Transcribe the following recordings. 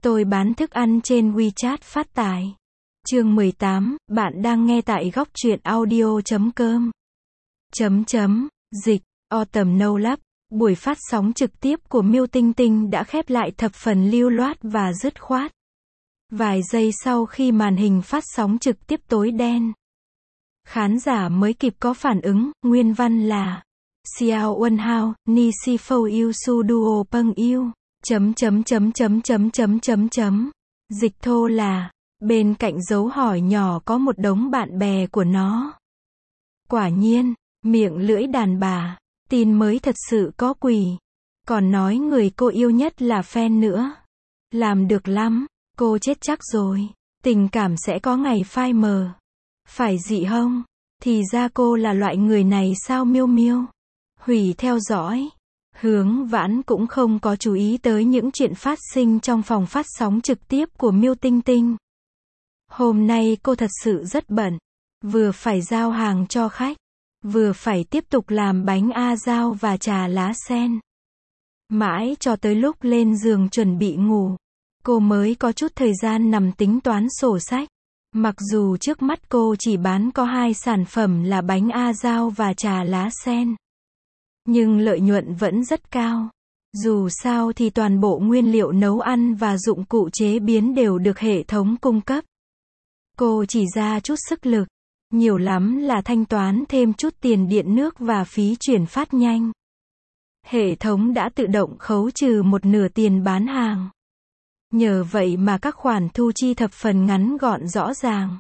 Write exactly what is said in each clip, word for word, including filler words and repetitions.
Tôi bán thức ăn trên WeChat phát tài. Chương mười tám, bạn đang nghe tại góc truyện audio chấm com. Chấm chấm, dịch, Autumn No Love. Buổi phát sóng trực tiếp của Miêu Tinh Tinh đã khép lại thập phần lưu loát và dứt khoát. Vài giây sau khi màn hình phát sóng trực tiếp tối đen, khán giả mới kịp có phản ứng. Nguyên văn là Xiao Wen Hao, Ni Si Phou Yêu Su Duo Peng Yêu. Chấm chấm chấm chấm chấm chấm chấm chấm. Dịch thô là, bên cạnh dấu hỏi nhỏ có một đống bạn bè của nó. Quả nhiên, miệng lưỡi đàn bà, tin mới thật sự có quỷ. Còn nói người cô yêu nhất là fan nữa. Làm được lắm, cô chết chắc rồi. Tình cảm sẽ có ngày phai mờ. Phải dị hông? Thì ra cô là loại người này sao Miêu Miêu? Hủy theo dõi. Hướng Vãn cũng không có chú ý tới những chuyện phát sinh trong phòng phát sóng trực tiếp của Miêu Tinh Tinh. Hôm nay cô thật sự rất bận. Vừa phải giao hàng cho khách, vừa phải tiếp tục làm bánh a dao và trà lá sen. Mãi cho tới lúc lên giường chuẩn bị ngủ, cô mới có chút thời gian nằm tính toán sổ sách. Mặc dù trước mắt cô chỉ bán có hai sản phẩm là bánh a dao và trà lá sen, nhưng lợi nhuận vẫn rất cao. Dù sao thì toàn bộ nguyên liệu nấu ăn và dụng cụ chế biến đều được hệ thống cung cấp. Cô chỉ ra chút sức lực, nhiều lắm là thanh toán thêm chút tiền điện nước và phí chuyển phát nhanh. Hệ thống đã tự động khấu trừ một nửa tiền bán hàng. Nhờ vậy mà các khoản thu chi thập phần ngắn gọn rõ ràng.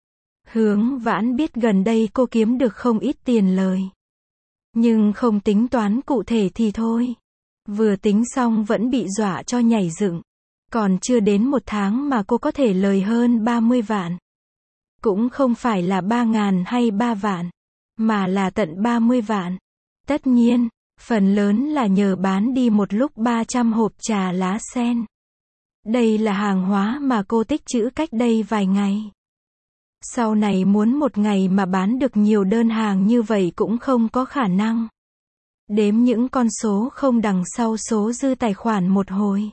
Hướng Vãn biết gần đây cô kiếm được không ít tiền lời, nhưng không tính toán cụ thể thì thôi. Vừa tính xong vẫn bị dọa cho nhảy dựng. Còn chưa đến một tháng mà cô có thể lời hơn ba mươi vạn. Cũng không phải là ba ngàn hay ba vạn, mà là tận ba mươi vạn. Tất nhiên, phần lớn là nhờ bán đi một lúc ba trăm hộp trà lá sen. Đây là hàng hóa mà cô tích trữ cách đây vài ngày. Sau này muốn một ngày mà bán được nhiều đơn hàng như vậy cũng không có khả năng. Đếm những con số không đằng sau số dư tài khoản một hồi,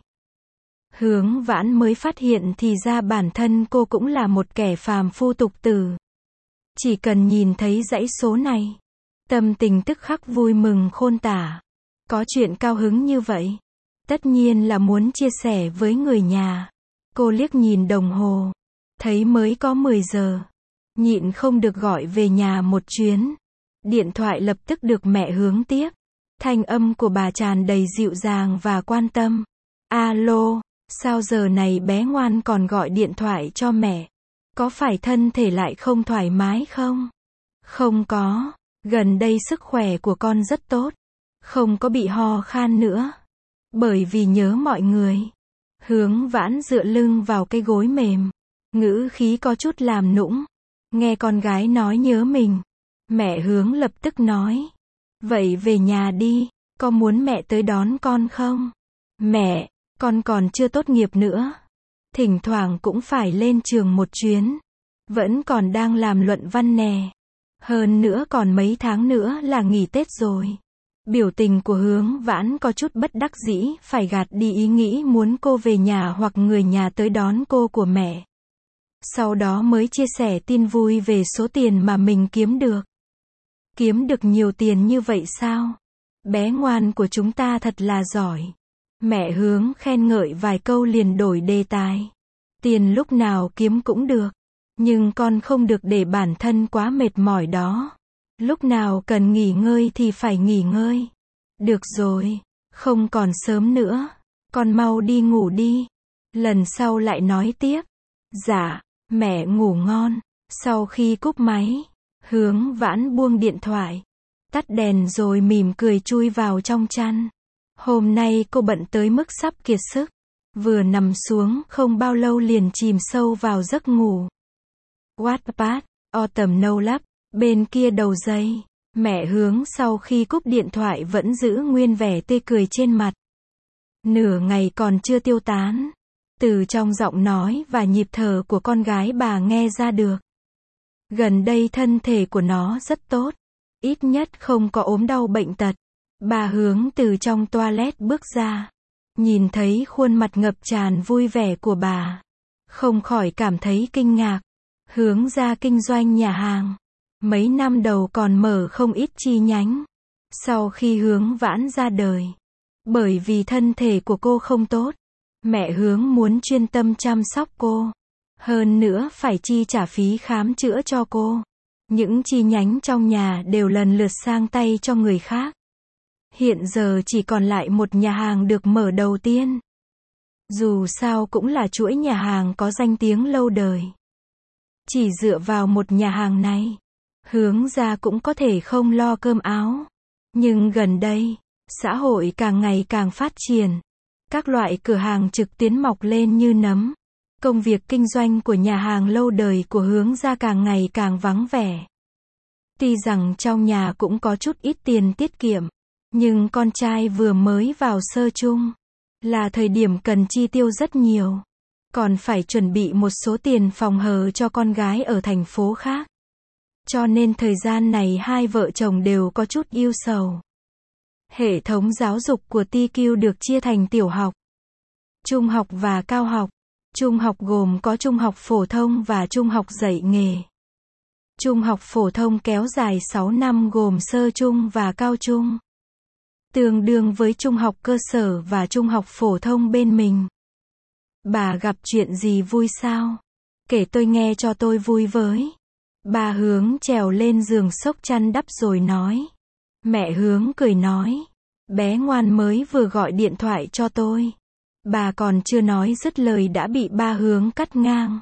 Hướng Vãn mới phát hiện thì ra bản thân cô cũng là một kẻ phàm phu tục tử. Chỉ cần nhìn thấy dãy số này, tâm tình tức khắc vui mừng khôn tả. Có chuyện cao hứng như vậy, tất nhiên là muốn chia sẻ với người nhà. Cô liếc nhìn đồng hồ, thấy mới có mười giờ. Nhịn không được gọi về nhà một chuyến. Điện thoại lập tức được mẹ Hướng tiếp. Thanh âm của bà tràn đầy dịu dàng và quan tâm. Alo, sao giờ này bé ngoan còn gọi điện thoại cho mẹ? Có phải thân thể lại không thoải mái không? Không có, gần đây sức khỏe của con rất tốt. Không có bị ho khan nữa. Bởi vì nhớ mọi người. Hướng Vãn dựa lưng vào cái gối mềm, ngữ khí có chút làm nũng. Nghe con gái nói nhớ mình, mẹ Hướng lập tức nói. Vậy về nhà đi, có muốn mẹ tới đón con không? Mẹ, con còn chưa tốt nghiệp nữa. Thỉnh thoảng cũng phải lên trường một chuyến. Vẫn còn đang làm luận văn nè. Hơn nữa còn mấy tháng nữa là nghỉ Tết rồi. Biểu tình của Hướng Vãn có chút bất đắc dĩ, phải gạt đi ý nghĩ muốn cô về nhà hoặc người nhà tới đón cô của mẹ. Sau đó mới chia sẻ tin vui về số tiền mà mình kiếm được. Kiếm được nhiều tiền như vậy sao? Bé ngoan của chúng ta thật là giỏi. Mẹ Hướng khen ngợi vài câu liền đổi đề tài. Tiền lúc nào kiếm cũng được, nhưng con không được để bản thân quá mệt mỏi đó. Lúc nào cần nghỉ ngơi thì phải nghỉ ngơi. Được rồi, không còn sớm nữa. Con mau đi ngủ đi. Lần sau lại nói tiếp. Dạ, mẹ ngủ ngon. Sau khi cúp máy, Hướng Vãn buông điện thoại, tắt đèn rồi mỉm cười chui vào trong chăn. Hôm nay cô bận tới mức sắp kiệt sức. Vừa nằm xuống không bao lâu liền chìm sâu vào giấc ngủ. Wattpad, Autumn No Love. Bên kia đầu dây, mẹ Hướng sau khi cúp điện thoại vẫn giữ nguyên vẻ tươi cười trên mặt. Nửa ngày còn chưa tiêu tán. Từ trong giọng nói và nhịp thở của con gái bà nghe ra được. Gần đây thân thể của nó rất tốt. Ít nhất không có ốm đau bệnh tật. Bà Hướng từ trong toilet bước ra. Nhìn thấy khuôn mặt ngập tràn vui vẻ của bà, không khỏi cảm thấy kinh ngạc. Hướng ra kinh doanh nhà hàng. Mấy năm đầu còn mở không ít chi nhánh. Sau khi Hướng Vãn ra đời, bởi vì thân thể của cô không tốt, mẹ Hướng muốn chuyên tâm chăm sóc cô. Hơn nữa phải chi trả phí khám chữa cho cô. Những chi nhánh trong nhà đều lần lượt sang tay cho người khác. Hiện giờ chỉ còn lại một nhà hàng được mở đầu tiên. Dù sao cũng là chuỗi nhà hàng có danh tiếng lâu đời. Chỉ dựa vào một nhà hàng này, Hướng ra cũng có thể không lo cơm áo. Nhưng gần đây, xã hội càng ngày càng phát triển. Các loại cửa hàng trực tuyến mọc lên như nấm. Công việc kinh doanh của nhà hàng lâu đời của Hướng ra càng ngày càng vắng vẻ. Tuy rằng trong nhà cũng có chút ít tiền tiết kiệm, nhưng con trai vừa mới vào sơ chung, là thời điểm cần chi tiêu rất nhiều. Còn phải chuẩn bị một số tiền phòng hờ cho con gái ở thành phố khác. Cho nên thời gian này hai vợ chồng đều có chút ưu sầu. Hệ thống giáo dục của tê quy được chia thành tiểu học, trung học và cao học. Trung học gồm có trung học phổ thông và trung học dạy nghề. Trung học phổ thông kéo dài sáu năm gồm sơ trung và cao trung. Tương đương với trung học cơ sở và trung học phổ thông bên mình. Bà gặp chuyện gì vui sao? Kể tôi nghe cho tôi vui với. Bà Hướng trèo lên giường xốc chăn đắp rồi nói. Mẹ Hướng cười nói. Bé ngoan mới vừa gọi điện thoại cho tôi. Bà còn chưa nói dứt lời đã bị ba Hướng cắt ngang.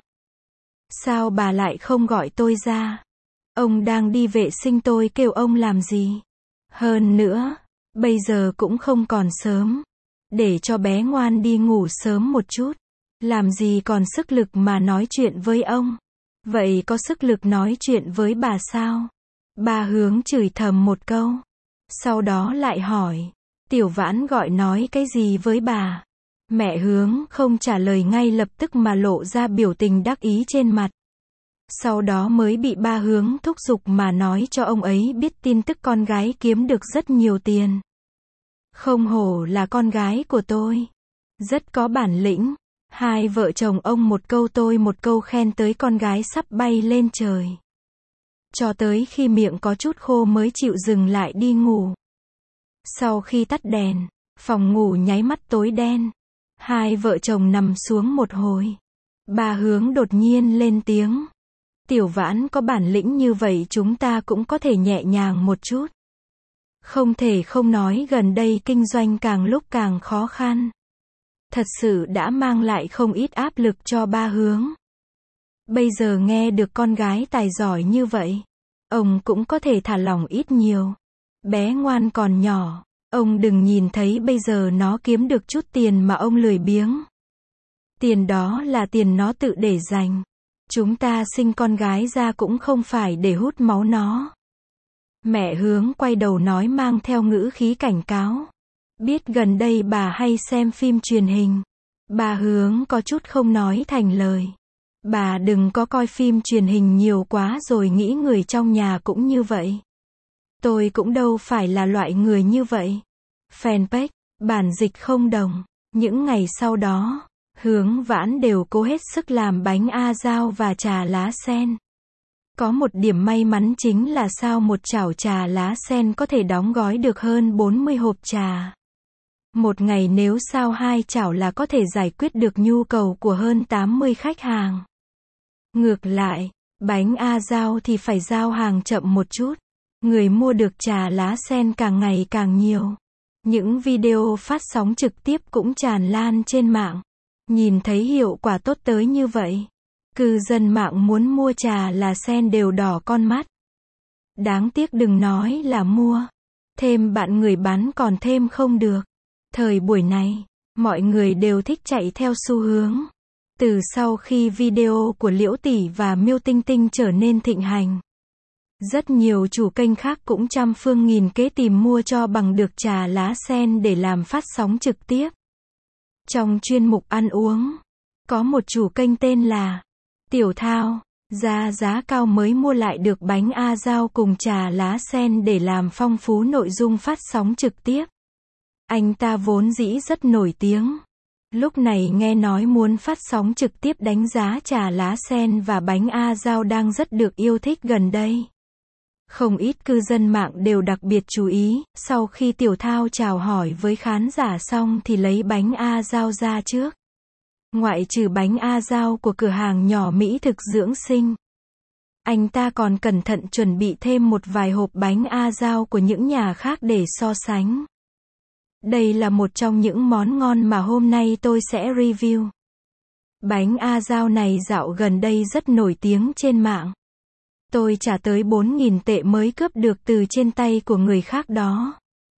Sao bà lại không gọi tôi ra? Ông đang đi vệ sinh, tôi kêu ông làm gì? Hơn nữa, bây giờ cũng không còn sớm. Để cho bé ngoan đi ngủ sớm một chút. Làm gì còn sức lực mà nói chuyện với ông? Vậy có sức lực nói chuyện với bà sao? Ba Hướng chửi thầm một câu. Sau đó lại hỏi. Tiểu Vãn gọi nói cái gì với bà? Mẹ Hướng không trả lời ngay lập tức mà lộ ra biểu tình đắc ý trên mặt. Sau đó mới bị ba Hướng thúc giục mà nói cho ông ấy biết tin tức con gái kiếm được rất nhiều tiền. Không hổ là con gái của tôi. Rất có bản lĩnh. Hai vợ chồng ông một câu tôi một câu khen tới con gái sắp bay lên trời. Cho tới khi miệng có chút khô mới chịu dừng lại đi ngủ. Sau khi tắt đèn, phòng ngủ nháy mắt tối đen. Hai vợ chồng nằm xuống một hồi. Bà Hướng đột nhiên lên tiếng. Tiểu Vãn có bản lĩnh như vậy chúng ta cũng có thể nhẹ nhàng một chút. Không thể không nói gần đây kinh doanh càng lúc càng khó khăn. Thật sự đã mang lại không ít áp lực cho ba Hướng. Bây giờ nghe được con gái tài giỏi như vậy, ông cũng có thể thả lỏng ít nhiều. Bé ngoan còn nhỏ, ông đừng nhìn thấy bây giờ nó kiếm được chút tiền mà ông lười biếng. Tiền đó là tiền nó tự để dành. Chúng ta sinh con gái ra cũng không phải để hút máu nó. Mẹ Hướng quay đầu nói mang theo ngữ khí cảnh cáo. Biết gần đây bà hay xem phim truyền hình. Bà Hướng có chút không nói thành lời. Bà đừng có coi phim truyền hình nhiều quá rồi nghĩ người trong nhà cũng như vậy. Tôi cũng đâu phải là loại người như vậy. Fanpage, bản dịch không đồng. Những ngày sau đó, Hướng Vãn đều cố hết sức làm bánh a dao và trà lá sen. Có một điểm may mắn chính là sao một chảo trà lá sen có thể đóng gói được hơn bốn mươi hộp trà. Một ngày nếu sao hai chảo là có thể giải quyết được nhu cầu của hơn tám mươi khách hàng. Ngược lại, bánh a dao thì phải giao hàng chậm một chút. Người mua được trà lá sen càng ngày càng nhiều. Những video phát sóng trực tiếp cũng tràn lan trên mạng. Nhìn thấy hiệu quả tốt tới như vậy, cư dân mạng muốn mua trà lá sen đều đỏ con mắt. Đáng tiếc đừng nói là mua. Thêm bạn người bán còn thêm không được. Thời buổi này, mọi người đều thích chạy theo xu hướng. Từ sau khi video của Liễu Tỷ và Miêu Tinh Tinh trở nên thịnh hành, rất nhiều chủ kênh khác cũng trăm phương nghìn kế tìm mua cho bằng được trà lá sen để làm phát sóng trực tiếp. Trong chuyên mục ăn uống, có một chủ kênh tên là Tiểu Thao, ra giá cao mới mua lại được bánh a dao cùng trà lá sen để làm phong phú nội dung phát sóng trực tiếp. Anh ta vốn dĩ rất nổi tiếng. Lúc này nghe nói muốn phát sóng trực tiếp đánh giá trà lá sen và bánh a dao đang rất được yêu thích gần đây. Không ít cư dân mạng đều đặc biệt chú ý, sau khi Tiểu Thao chào hỏi với khán giả xong thì lấy bánh a dao ra trước. Ngoại trừ bánh a dao của cửa hàng nhỏ mỹ thực dưỡng sinh, anh ta còn cẩn thận chuẩn bị thêm một vài hộp bánh a dao của những nhà khác để so sánh. Đây là một trong những món ngon mà hôm nay tôi sẽ review. Bánh a dao này dạo gần đây rất nổi tiếng trên mạng. Tôi trả tới bốn nghìn tệ mới cướp được từ trên tay của người khác đó.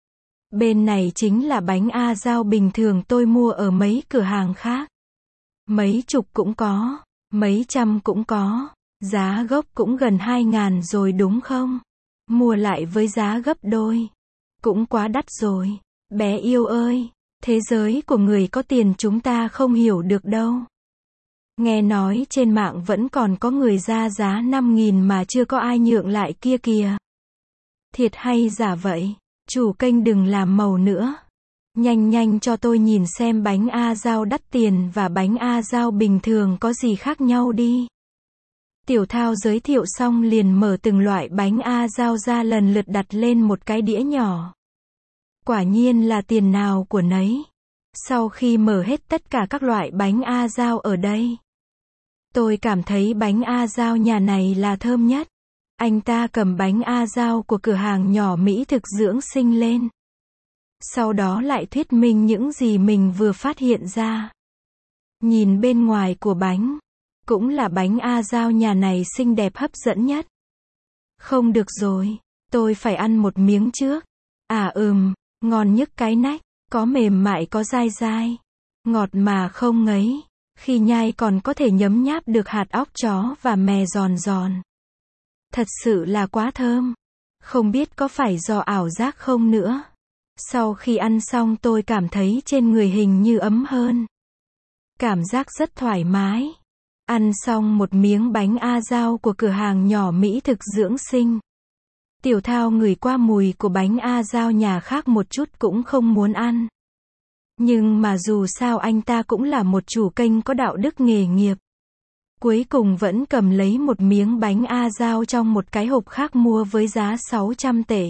Bên này chính là bánh a dao bình thường tôi mua ở mấy cửa hàng khác. Mấy chục cũng có, mấy trăm cũng có, giá gốc cũng gần hai ngàn rồi đúng không? Mua lại với giá gấp đôi. Cũng quá đắt rồi. Bé yêu ơi, thế giới của người có tiền chúng ta không hiểu được đâu. Nghe nói trên mạng vẫn còn có người ra giá năm nghìn mà chưa có ai nhượng lại kia kìa. Thiệt hay giả vậy? Chủ kênh đừng làm màu nữa. Nhanh nhanh cho tôi nhìn xem bánh a dao đắt tiền và bánh a dao bình thường có gì khác nhau đi. Tiểu Thao giới thiệu xong liền mở từng loại bánh a dao ra lần lượt đặt lên một cái đĩa nhỏ. Quả nhiên là tiền nào của nấy. Sau khi mở hết tất cả các loại bánh a dao ở đây, tôi cảm thấy bánh a dao nhà này là thơm nhất. Anh ta cầm bánh a dao của cửa hàng nhỏ mỹ thực dưỡng sinh lên. Sau đó lại thuyết minh những gì mình vừa phát hiện ra. Nhìn bên ngoài của bánh, cũng là bánh a dao nhà này xinh đẹp hấp dẫn nhất. Không được rồi, tôi phải ăn một miếng trước. À ừm, ngon nhức cái nách, có mềm mại có dai dai, ngọt mà không ngấy, khi nhai còn có thể nhấm nháp được hạt óc chó và mè giòn giòn. Thật sự là quá thơm. Không biết có phải do ảo giác không nữa. Sau khi ăn xong tôi cảm thấy trên người hình như ấm hơn. Cảm giác rất thoải mái. Ăn xong một miếng bánh a dao của cửa hàng nhỏ mỹ thực dưỡng sinh. Tiểu Thao ngửi qua mùi của bánh a dao nhà khác một chút cũng không muốn ăn. Nhưng mà dù sao anh ta cũng là một chủ kênh có đạo đức nghề nghiệp. Cuối cùng vẫn cầm lấy một miếng bánh a dao trong một cái hộp khác mua với giá sáu trăm tệ.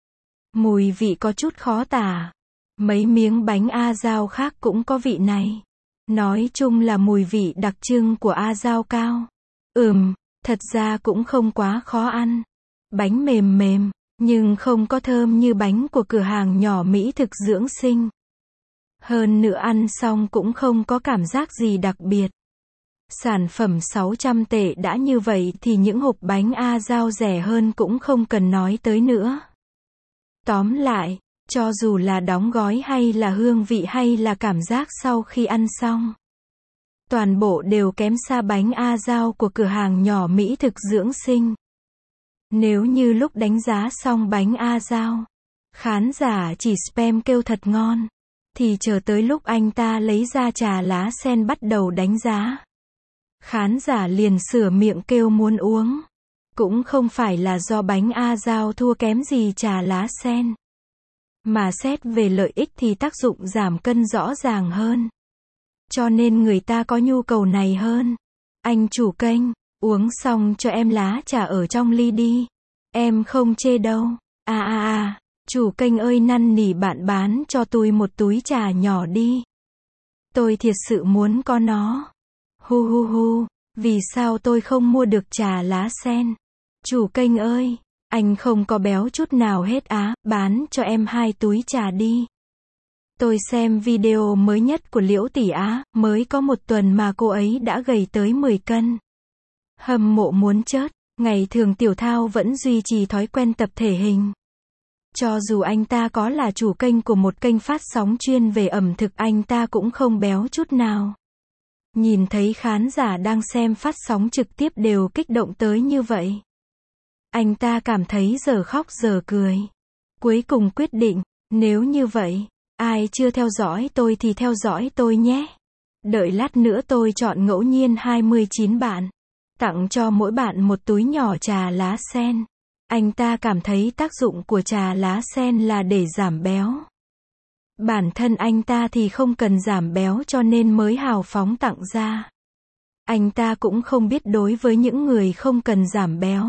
Mùi vị có chút khó tả. Mấy miếng bánh a dao khác cũng có vị này. Nói chung là mùi vị đặc trưng của a dao cao. Ừm, thật ra cũng không quá khó ăn. Bánh mềm mềm, nhưng không có thơm như bánh của cửa hàng nhỏ mỹ thực dưỡng sinh. Hơn nữa ăn xong cũng không có cảm giác gì đặc biệt. Sản phẩm sáu trăm tệ đã như vậy thì những hộp bánh a dao rẻ hơn cũng không cần nói tới nữa. Tóm lại, cho dù là đóng gói hay là hương vị hay là cảm giác sau khi ăn xong, toàn bộ đều kém xa bánh a dao của cửa hàng nhỏ mỹ thực dưỡng sinh. Nếu như lúc đánh giá xong bánh a dao, khán giả chỉ spam kêu thật ngon, thì chờ tới lúc anh ta lấy ra trà lá sen bắt đầu đánh giá, khán giả liền sửa miệng kêu muốn uống. Cũng không phải là do bánh a dao thua kém gì trà lá sen, mà xét về lợi ích thì tác dụng giảm cân rõ ràng hơn. Cho nên người ta có nhu cầu này hơn. Anh chủ kênh, uống xong cho em lá trà ở trong ly đi. Em không chê đâu. À à à, chủ kênh ơi năn nỉ bạn bán cho tôi một túi trà nhỏ đi. Tôi thiệt sự muốn có nó. Hu hu hu, vì sao tôi không mua được trà lá sen? Chủ kênh ơi, anh không có béo chút nào hết á, bán cho em hai túi trà đi. Tôi xem video mới nhất của Liễu Tỷ Á, mới có một tuần mà cô ấy đã gầy tới mười cân. Hâm mộ muốn chết, ngày thường Tiểu Thao vẫn duy trì thói quen tập thể hình. Cho dù anh ta có là chủ kênh của một kênh phát sóng chuyên về ẩm thực anh ta cũng không béo chút nào. Nhìn thấy khán giả đang xem phát sóng trực tiếp đều kích động tới như vậy. Anh ta cảm thấy giờ khóc giờ cười. Cuối cùng quyết định, nếu như vậy, ai chưa theo dõi tôi thì theo dõi tôi nhé. Đợi lát nữa tôi chọn ngẫu nhiên hai mươi chín bạn. Tặng cho mỗi bạn một túi nhỏ trà lá sen. Anh ta cảm thấy tác dụng của trà lá sen là để giảm béo. Bản thân anh ta thì không cần giảm béo cho nên mới hào phóng tặng ra. Anh ta cũng không biết đối với những người không cần giảm béo,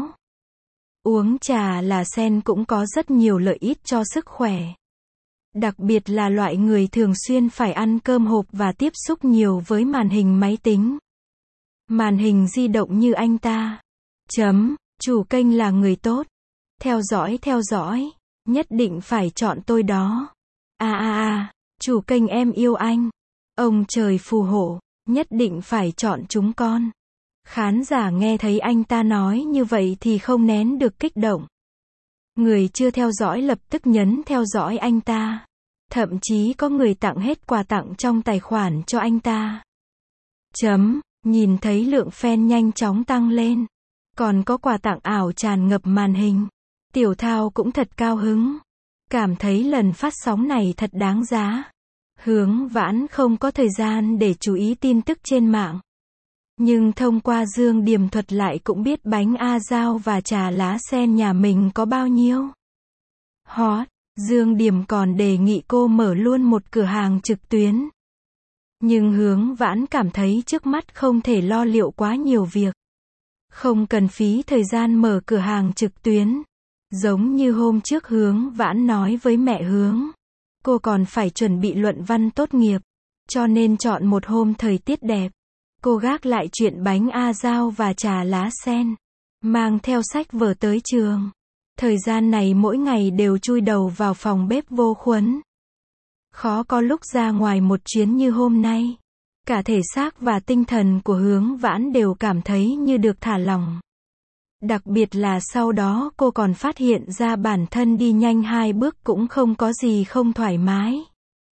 uống trà lá sen cũng có rất nhiều lợi ích cho sức khỏe. Đặc biệt là loại người thường xuyên phải ăn cơm hộp và tiếp xúc nhiều với màn hình máy tính, màn hình di động như anh ta. Chấm, chủ kênh là người tốt. Theo dõi theo dõi, nhất định phải chọn tôi đó. A a a, chủ kênh em yêu anh. Ông trời phù hộ, nhất định phải chọn chúng con. Khán giả nghe thấy anh ta nói như vậy thì không nén được kích động. Người chưa theo dõi lập tức nhấn theo dõi anh ta. Thậm chí có người tặng hết quà tặng trong tài khoản cho anh ta. Chấm, nhìn thấy lượng fan nhanh chóng tăng lên. Còn có quà tặng ảo tràn ngập màn hình. Tiểu Thao cũng thật cao hứng. Cảm thấy lần phát sóng này thật đáng giá. Hướng Vãn không có thời gian để chú ý tin tức trên mạng. Nhưng thông qua Dương Điềm thuật lại cũng biết bánh A Dao và trà lá sen nhà mình có bao nhiêu hot. Dương Điềm còn đề nghị cô mở luôn một cửa hàng trực tuyến. Nhưng Hướng Vãn cảm thấy trước mắt không thể lo liệu quá nhiều việc. Không cần phí thời gian mở cửa hàng trực tuyến. Giống như hôm trước Hướng Vãn nói với mẹ Hướng. Cô còn phải chuẩn bị luận văn tốt nghiệp. Cho nên chọn một hôm thời tiết đẹp. Cô gác lại chuyện bánh A Dao và trà lá sen. Mang theo sách vở tới trường. Thời gian này mỗi ngày đều chui đầu vào phòng bếp vô khuẩn. Khó có lúc ra ngoài một chuyến như hôm nay. Cả thể xác và tinh thần của Hướng Vãn đều cảm thấy như được thả lỏng. Đặc biệt là sau đó cô còn phát hiện ra bản thân đi nhanh hai bước cũng không có gì không thoải mái.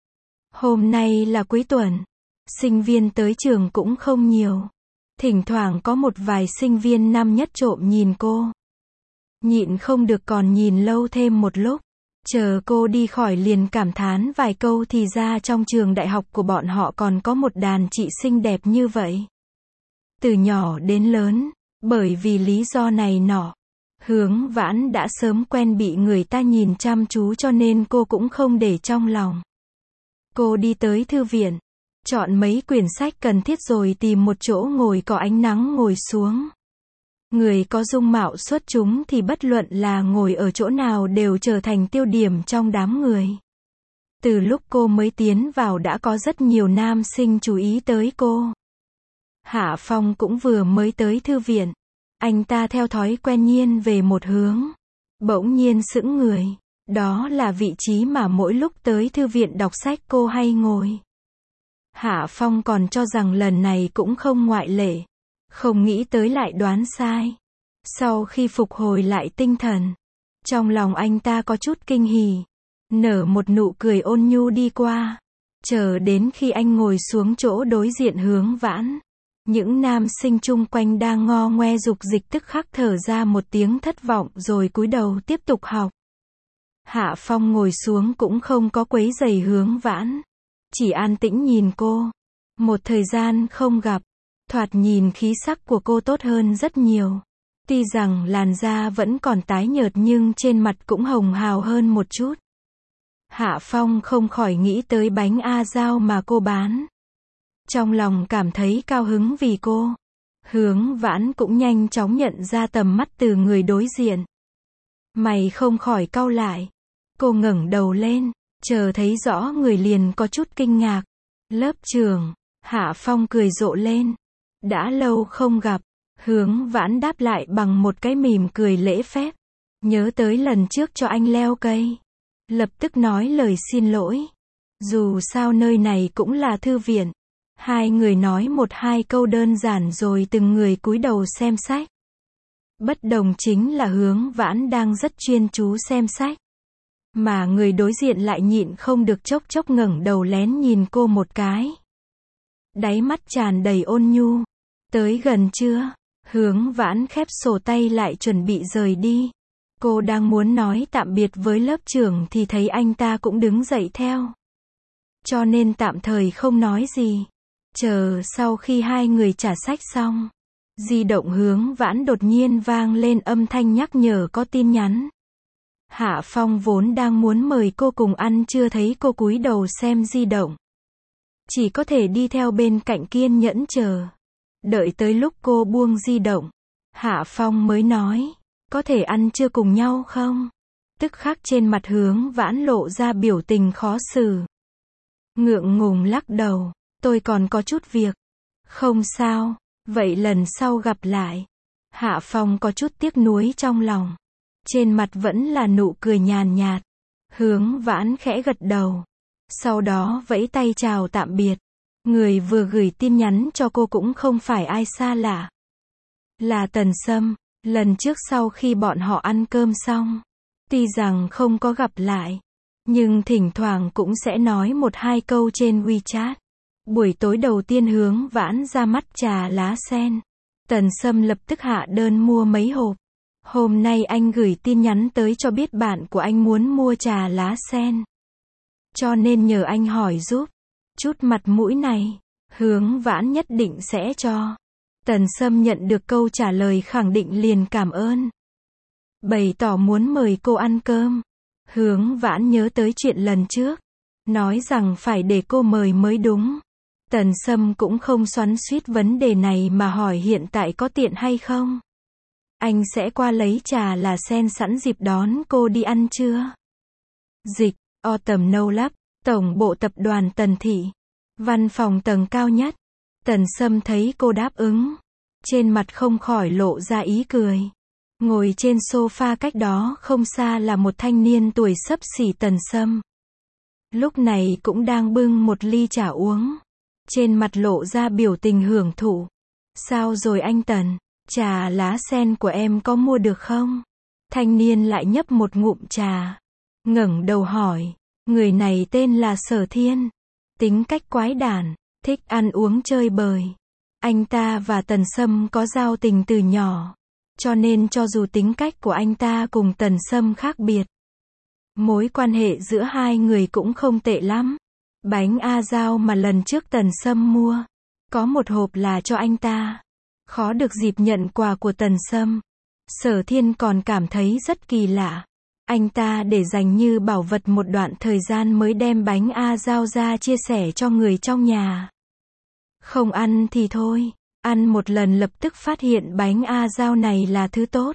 Hôm nay là cuối tuần. Sinh viên tới trường cũng không nhiều. Thỉnh thoảng có một vài sinh viên năm nhất trộm nhìn cô. Nhịn không được còn nhìn lâu thêm một lúc. Chờ cô đi khỏi liền cảm thán vài câu thì ra trong trường đại học của bọn họ còn có một đàn chị xinh đẹp như vậy. Từ nhỏ đến lớn, bởi vì lý do này nọ, Hướng Vãn đã sớm quen bị người ta nhìn chăm chú cho nên cô cũng không để trong lòng. Cô đi tới thư viện, chọn mấy quyển sách cần thiết rồi tìm một chỗ ngồi có ánh nắng ngồi xuống. Người có dung mạo xuất chúng thì bất luận là ngồi ở chỗ nào đều trở thành tiêu điểm trong đám người. Từ lúc cô mới tiến vào đã có rất nhiều nam sinh chú ý tới cô. Hạ Phong cũng vừa mới tới thư viện. Anh ta theo thói quen nhiên về một hướng. Bỗng nhiên sững người. Đó là vị trí mà mỗi lúc tới thư viện đọc sách cô hay ngồi. Hạ Phong còn cho rằng lần này cũng không ngoại lệ. Không nghĩ tới lại đoán sai. Sau khi phục hồi lại tinh thần, trong lòng anh ta có chút kinh hỉ. Nở một nụ cười ôn nhu đi qua. Chờ đến khi anh ngồi xuống chỗ đối diện Hướng Vãn. Những nam sinh chung quanh đang ngo ngoe dục dịch tức khắc thở ra một tiếng thất vọng rồi cúi đầu tiếp tục học. Hạ Phong ngồi xuống cũng không có quấy rầy Hướng Vãn. Chỉ an tĩnh nhìn cô. Một thời gian không gặp, thoạt nhìn khí sắc của cô tốt hơn rất nhiều. Tuy rằng làn da vẫn còn tái nhợt nhưng trên mặt cũng hồng hào hơn một chút. Hạ Phong không khỏi nghĩ tới bánh A Dao mà cô bán. Trong lòng cảm thấy cao hứng vì cô. Hướng Vãn cũng nhanh chóng nhận ra tầm mắt từ người đối diện. Mày không khỏi cau lại. Cô ngẩng đầu lên, chờ thấy rõ người liền có chút kinh ngạc. Lớp trưởng, Hạ Phong cười rộ lên. Đã lâu không gặp. Hướng Vãn đáp lại bằng một cái mỉm cười lễ phép. Nhớ tới lần trước cho anh leo cây. Lập tức nói lời xin lỗi. Dù sao nơi này cũng là thư viện. Hai người nói một hai câu đơn giản rồi từng người cúi đầu xem sách. Bất đồng chính là Hướng Vãn đang rất chuyên chú xem sách. Mà người đối diện lại nhịn không được chốc chốc ngẩng đầu lén nhìn cô một cái. Đáy mắt tràn đầy ôn nhu. Tới gần chưa? Hướng Vãn khép sổ tay lại chuẩn bị rời đi. Cô đang muốn nói tạm biệt với lớp trưởng thì thấy anh ta cũng đứng dậy theo. Cho nên tạm thời không nói gì. Chờ sau khi hai người trả sách xong, di động Hướng Vãn đột nhiên vang lên âm thanh nhắc nhở có tin nhắn. Hạ Phong vốn đang muốn mời cô cùng ăn trưa thấy cô cúi đầu xem di động. Chỉ có thể đi theo bên cạnh kiên nhẫn chờ. Đợi tới lúc cô buông di động, Hạ Phong mới nói, có thể ăn trưa cùng nhau không? Tức khắc trên mặt Hướng Vãn lộ ra biểu tình khó xử. Ngượng ngùng lắc đầu, tôi còn có chút việc. Không sao, vậy lần sau gặp lại. Hạ Phong có chút tiếc nuối trong lòng. Trên mặt vẫn là nụ cười nhàn nhạt. Hướng Vãn khẽ gật đầu. Sau đó vẫy tay chào tạm biệt. Người vừa gửi tin nhắn cho cô cũng không phải ai xa lạ. Là Tần Sâm. Lần trước sau khi bọn họ ăn cơm xong, tuy rằng không có gặp lại, nhưng thỉnh thoảng cũng sẽ nói một hai câu trên WeChat. Buổi tối đầu tiên Hướng Vãn ra mắt trà lá sen. Tần Sâm lập tức hạ đơn mua mấy hộp. Hôm nay anh gửi tin nhắn tới cho biết bạn của anh muốn mua trà lá sen. Cho nên nhờ anh hỏi giúp. Chút mặt mũi này, Hướng Vãn nhất định sẽ cho. Tần Sâm nhận được câu trả lời khẳng định liền cảm ơn. Bày tỏ muốn mời cô ăn cơm. Hướng Vãn nhớ tới chuyện lần trước. Nói rằng phải để cô mời mới đúng. Tần Sâm cũng không xoắn xuýt vấn đề này mà hỏi hiện tại có tiện hay không. Anh sẽ qua lấy trà lá sen sẵn dịp đón cô đi ăn trưa. Dịch, Autumn Nâu Lab, Tổng bộ tập đoàn Tần Thị. Văn phòng tầng cao nhất. Tần Sâm thấy cô đáp ứng. Trên mặt không khỏi lộ ra ý cười. Ngồi trên sofa cách đó không xa là một thanh niên tuổi xấp xỉ Tần Sâm. Lúc này cũng đang bưng một ly trà uống. Trên mặt lộ ra biểu tình hưởng thụ. Sao rồi anh Tần? Trà lá sen của em có mua được không? Thanh niên lại nhấp một ngụm trà. Ngẩng đầu hỏi. Người này tên là Sở Thiên. Tính cách quái đản, thích ăn uống chơi bời. Anh ta và Tần Sâm có giao tình từ nhỏ. Cho nên cho dù tính cách của anh ta cùng Tần Sâm khác biệt, mối quan hệ giữa hai người cũng không tệ lắm. Bánh A Giao mà lần trước Tần Sâm mua, có một hộp là cho anh ta. Khó được dịp nhận quà của Tần Sâm. Sở Thiên còn cảm thấy rất kỳ lạ. Anh ta để dành như bảo vật một đoạn thời gian mới đem bánh A Giao ra chia sẻ cho người trong nhà. Không ăn thì thôi, ăn một lần lập tức phát hiện bánh A Giao này là thứ tốt.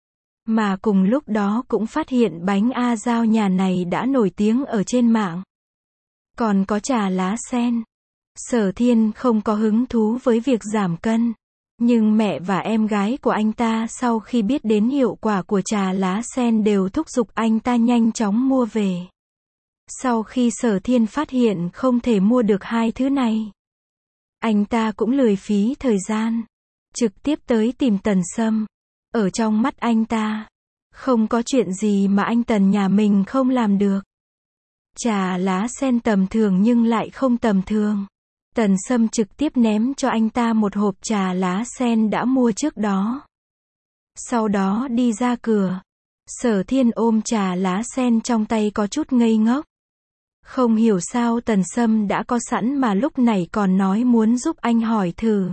Mà cùng lúc đó cũng phát hiện bánh A Giao nhà này đã nổi tiếng ở trên mạng. Còn có trà lá sen. Sở Thiên không có hứng thú với việc giảm cân. Nhưng mẹ và em gái của anh ta sau khi biết đến hiệu quả của trà lá sen đều thúc giục anh ta nhanh chóng mua về. Sau khi Sở Thiên phát hiện không thể mua được hai thứ này, anh ta cũng lười phí thời gian, trực tiếp tới tìm Tần Sâm. Ở trong mắt anh ta, không có chuyện gì mà anh Tần nhà mình không làm được. Trà lá sen tầm thường nhưng lại không tầm thường. Tần Sâm trực tiếp ném cho anh ta một hộp trà lá sen đã mua trước đó. Sau đó đi ra cửa. Sở Thiên ôm trà lá sen trong tay có chút ngây ngốc. Không hiểu sao Tần Sâm đã có sẵn mà lúc này còn nói muốn giúp anh hỏi thử.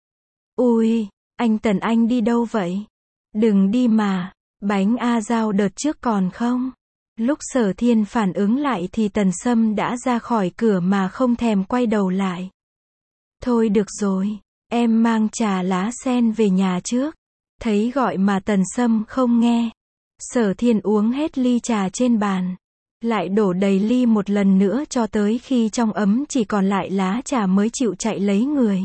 Ui, anh Tần anh đi đâu vậy? Đừng đi mà, bánh A Giao đợt trước còn không? Lúc Sở Thiên phản ứng lại thì Tần Sâm đã ra khỏi cửa mà không thèm quay đầu lại. Thôi được rồi, em mang trà lá sen về nhà trước. Thấy gọi mà Tần Sâm không nghe. Sở Thiên uống hết ly trà trên bàn. Lại đổ đầy ly một lần nữa cho tới khi trong ấm chỉ còn lại lá trà mới chịu chạy lấy người.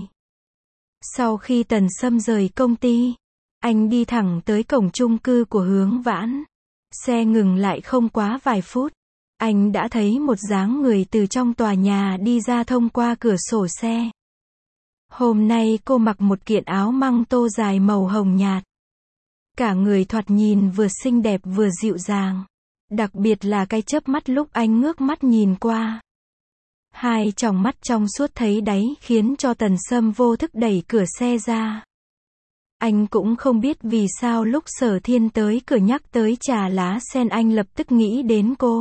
Sau khi Tần Sâm rời công ty, anh đi thẳng tới cổng chung cư của Hướng Vãn. Xe ngừng lại không quá vài phút. Anh đã thấy một dáng người từ trong tòa nhà đi ra thông qua cửa sổ xe. Hôm nay cô mặc một kiện áo măng tô dài màu hồng nhạt. Cả người thoạt nhìn vừa xinh đẹp vừa dịu dàng. Đặc biệt là cái chớp mắt lúc anh ngước mắt nhìn qua. Hai tròng mắt trong suốt thấy đáy khiến cho Tần Sâm vô thức đẩy cửa xe ra. Anh cũng không biết vì sao lúc Sở Thiên tới cửa nhắc tới trà lá sen anh lập tức nghĩ đến cô.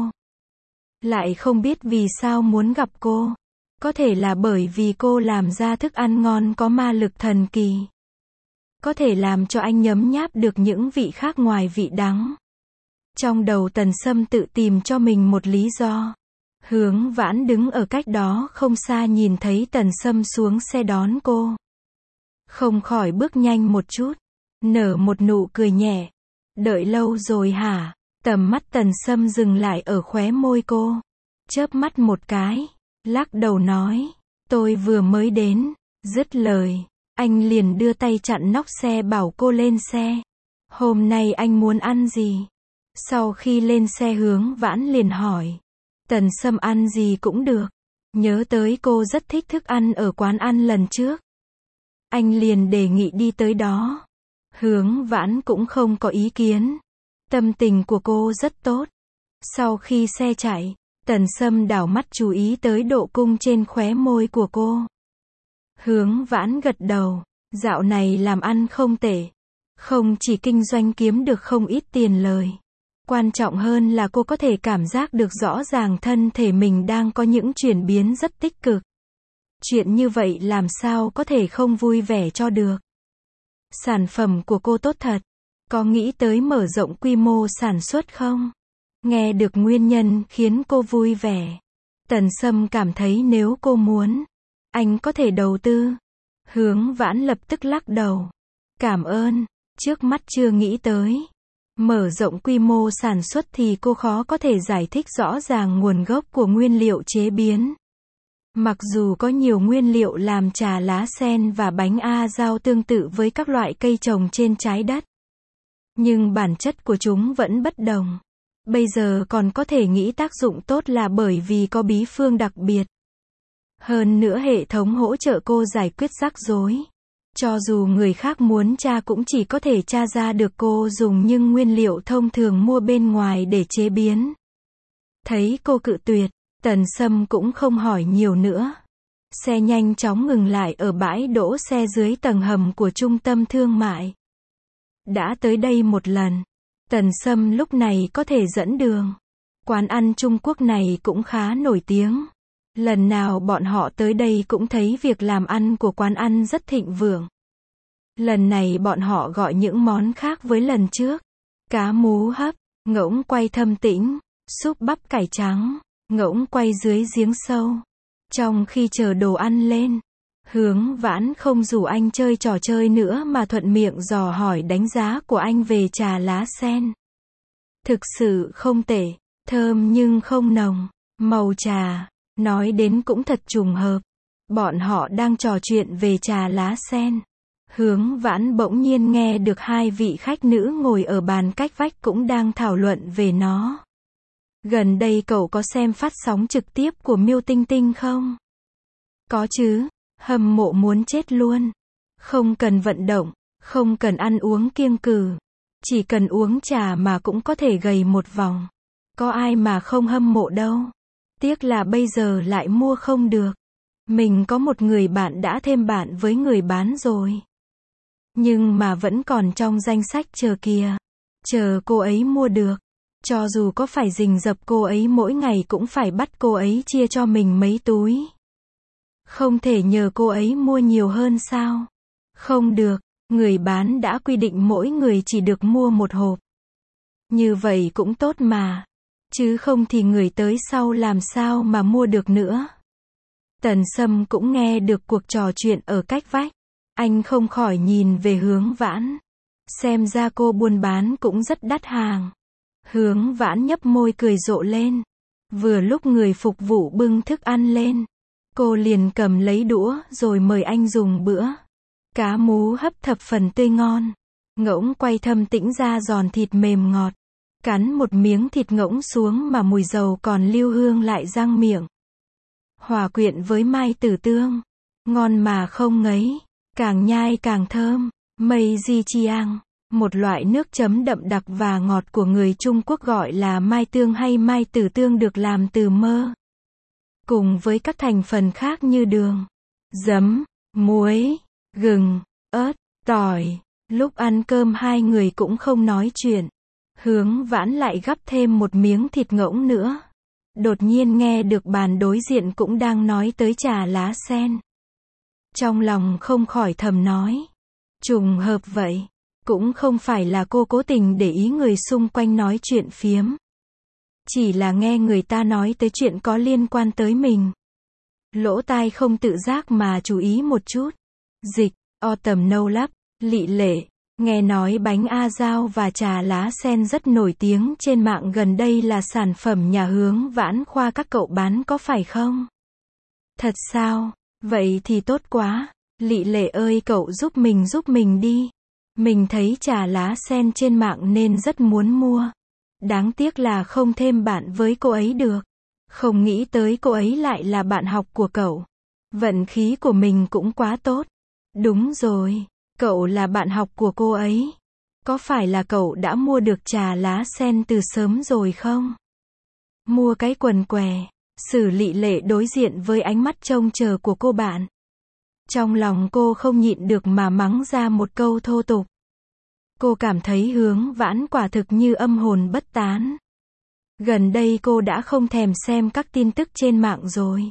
Lại không biết vì sao muốn gặp cô. Có thể là bởi vì cô làm ra thức ăn ngon có ma lực thần kỳ. Có thể làm cho anh nhấm nháp được những vị khác ngoài vị đắng. Trong đầu Tần Sâm tự tìm cho mình một lý do. Hướng Vãn đứng ở cách đó không xa nhìn thấy Tần Sâm xuống xe đón cô. Không khỏi bước nhanh một chút, nở một nụ cười nhẹ. Đợi lâu rồi hả? Tầm mắt Tần Sâm dừng lại ở khóe môi cô. Chớp mắt một cái, lắc đầu nói, tôi vừa mới đến. Dứt lời, anh liền đưa tay chặn nóc xe bảo cô lên xe. Hôm nay anh muốn ăn gì? Sau khi lên xe Hướng Vãn liền hỏi. Tần Sâm ăn gì cũng được. Nhớ tới cô rất thích thức ăn ở quán ăn lần trước. Anh liền đề nghị đi tới đó. Hướng Vãn cũng không có ý kiến. Tâm tình của cô rất tốt. Sau khi xe chạy, Tần Sâm đảo mắt chú ý tới độ cung trên khóe môi của cô. Hướng Vãn gật đầu. Dạo này làm ăn không tệ. Không chỉ kinh doanh kiếm được không ít tiền lời. Quan trọng hơn là cô có thể cảm giác được rõ ràng thân thể mình đang có những chuyển biến rất tích cực. Chuyện như vậy làm sao có thể không vui vẻ cho được. Sản phẩm của cô tốt thật. Có nghĩ tới mở rộng quy mô sản xuất không? Nghe được nguyên nhân khiến cô vui vẻ. Tần Sâm cảm thấy nếu cô muốn, anh có thể đầu tư. Hướng Vãn lập tức lắc đầu. Cảm ơn, trước mắt chưa nghĩ tới. Mở rộng quy mô sản xuất thì cô khó có thể giải thích rõ ràng nguồn gốc của nguyên liệu chế biến. Mặc dù có nhiều nguyên liệu làm trà lá sen và bánh a dao tương tự với các loại cây trồng trên trái đất, nhưng bản chất của chúng vẫn bất đồng. Bây giờ còn có thể nghĩ tác dụng tốt là bởi vì có bí phương đặc biệt. Hơn nữa hệ thống hỗ trợ cô giải quyết rắc rối. Cho dù người khác muốn tra cũng chỉ có thể tra ra được cô dùng nhưng nguyên liệu thông thường mua bên ngoài để chế biến. Thấy cô cự tuyệt, Tần Sâm cũng không hỏi nhiều nữa. Xe nhanh chóng ngừng lại ở bãi đỗ xe dưới tầng hầm của trung tâm thương mại. Đã tới đây một lần, Tần Sâm lúc này có thể dẫn đường. Quán ăn Trung Quốc này cũng khá nổi tiếng. Lần nào bọn họ tới đây cũng thấy việc làm ăn của quán ăn rất thịnh vượng. Lần này bọn họ gọi những món khác với lần trước. Cá mú hấp, ngỗng quay thâm tĩnh, súp bắp cải trắng, ngỗng quay dưới giếng sâu. Trong khi chờ đồ ăn lên, Hướng Vãn không rủ anh chơi trò chơi nữa mà thuận miệng dò hỏi đánh giá của anh về trà lá sen. Thực sự không tệ, thơm nhưng không nồng, màu trà. Nói đến cũng thật trùng hợp. Bọn họ đang trò chuyện về trà lá sen. Hướng Vãn bỗng nhiên nghe được hai vị khách nữ ngồi ở bàn cách vách cũng đang thảo luận về nó. Gần đây cậu có xem phát sóng trực tiếp của Miêu Tinh Tinh không? Có chứ, hâm mộ muốn chết luôn. Không cần vận động, không cần ăn uống kiêng cừ. Chỉ cần uống trà mà cũng có thể gầy một vòng. Có ai mà không hâm mộ đâu. Tiếc là bây giờ lại mua không được. Mình có một người bạn đã thêm bạn với người bán rồi. Nhưng mà vẫn còn trong danh sách chờ kìa. Chờ cô ấy mua được. Cho dù có phải rình rập cô ấy mỗi ngày cũng phải bắt cô ấy chia cho mình mấy túi. Không thể nhờ cô ấy mua nhiều hơn sao? Không được, người bán đã quy định mỗi người chỉ được mua một hộp. Như vậy cũng tốt mà. Chứ không thì người tới sau làm sao mà mua được nữa. Tần Sâm cũng nghe được cuộc trò chuyện ở cách vách. Anh không khỏi nhìn về Hướng Vãn. Xem ra cô buôn bán cũng rất đắt hàng. Hướng Vãn nhấp môi cười rộ lên. Vừa lúc người phục vụ bưng thức ăn lên, cô liền cầm lấy đũa rồi mời anh dùng bữa. Cá mú hấp thập phần tươi ngon. Ngỗng quay thâm tĩnh ra giòn thịt mềm ngọt. Cắn một miếng thịt ngỗng xuống mà mùi dầu còn lưu hương lại răng miệng. Hòa quyện với mai tử tương. Ngon mà không ngấy. Càng nhai càng thơm. Mây di chiang. Một loại nước chấm đậm đặc và ngọt của người Trung Quốc gọi là mai tương hay mai tử tương được làm từ mơ. Cùng với các thành phần khác như đường, giấm, muối, gừng, ớt, tỏi. Lúc ăn cơm hai người cũng không nói chuyện. Hướng Vãn lại gắp thêm một miếng thịt ngỗng nữa. Đột nhiên nghe được bàn đối diện cũng đang nói tới trà lá sen. Trong lòng không khỏi thầm nói. Trùng hợp vậy. Cũng không phải là cô cố tình để ý người xung quanh nói chuyện phiếm. Chỉ là nghe người ta nói tới chuyện có liên quan tới mình. Lỗ tai không tự giác mà chú ý một chút. Dịch, Autumn No Lab, Lị Lệ. Nghe nói bánh A Dao và trà lá sen rất nổi tiếng trên mạng gần đây là sản phẩm nhà hướng Vãn Khoa các cậu bán có phải không? Thật sao? Vậy thì tốt quá. Lị Lệ ơi, cậu giúp mình giúp mình đi. Mình thấy trà lá sen trên mạng nên rất muốn mua. Đáng tiếc là không thêm bạn với cô ấy được. Không nghĩ tới cô ấy lại là bạn học của cậu. Vận khí của mình cũng quá tốt. Đúng rồi, cậu là bạn học của cô ấy. Có phải là cậu đã mua được trà lá sen từ sớm rồi không? Mua cái quần què. Sử Lị Lệ đối diện với ánh mắt trông chờ của cô bạn. Trong lòng cô không nhịn được mà mắng ra một câu thô tục. Cô cảm thấy Hướng Vãn quả thực như âm hồn bất tán. Gần đây cô đã không thèm xem các tin tức trên mạng rồi.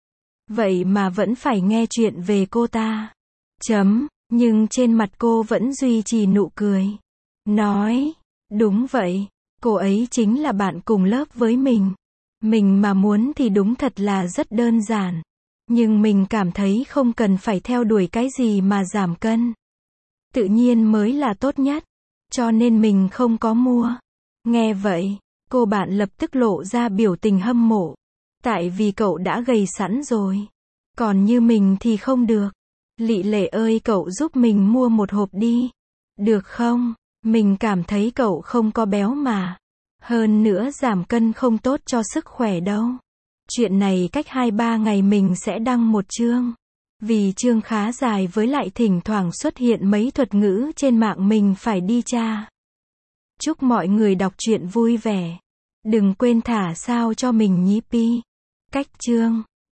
Vậy mà vẫn phải nghe chuyện về cô ta. Chấm, nhưng trên mặt cô vẫn duy trì nụ cười. Nói, đúng vậy, cô ấy chính là bạn cùng lớp với mình. Mình mà muốn thì đúng thật là rất đơn giản. Nhưng mình cảm thấy không cần phải theo đuổi cái gì mà giảm cân. Tự nhiên mới là tốt nhất. Cho nên mình không có mua. Nghe vậy, cô bạn lập tức lộ ra biểu tình hâm mộ. Tại vì cậu đã gầy sẵn rồi. Còn như mình thì không được. Lị Lệ ơi, cậu giúp mình mua một hộp đi. Được không? Mình cảm thấy cậu không có béo mà. Hơn nữa giảm cân không tốt cho sức khỏe đâu. Chuyện này cách hai ba ngày mình sẽ đăng một chương. Vì chương khá dài với lại thỉnh thoảng xuất hiện mấy thuật ngữ trên mạng mình phải đi tra. Chúc mọi người đọc truyện vui vẻ. Đừng quên thả sao cho mình nhí pi. Cách chương.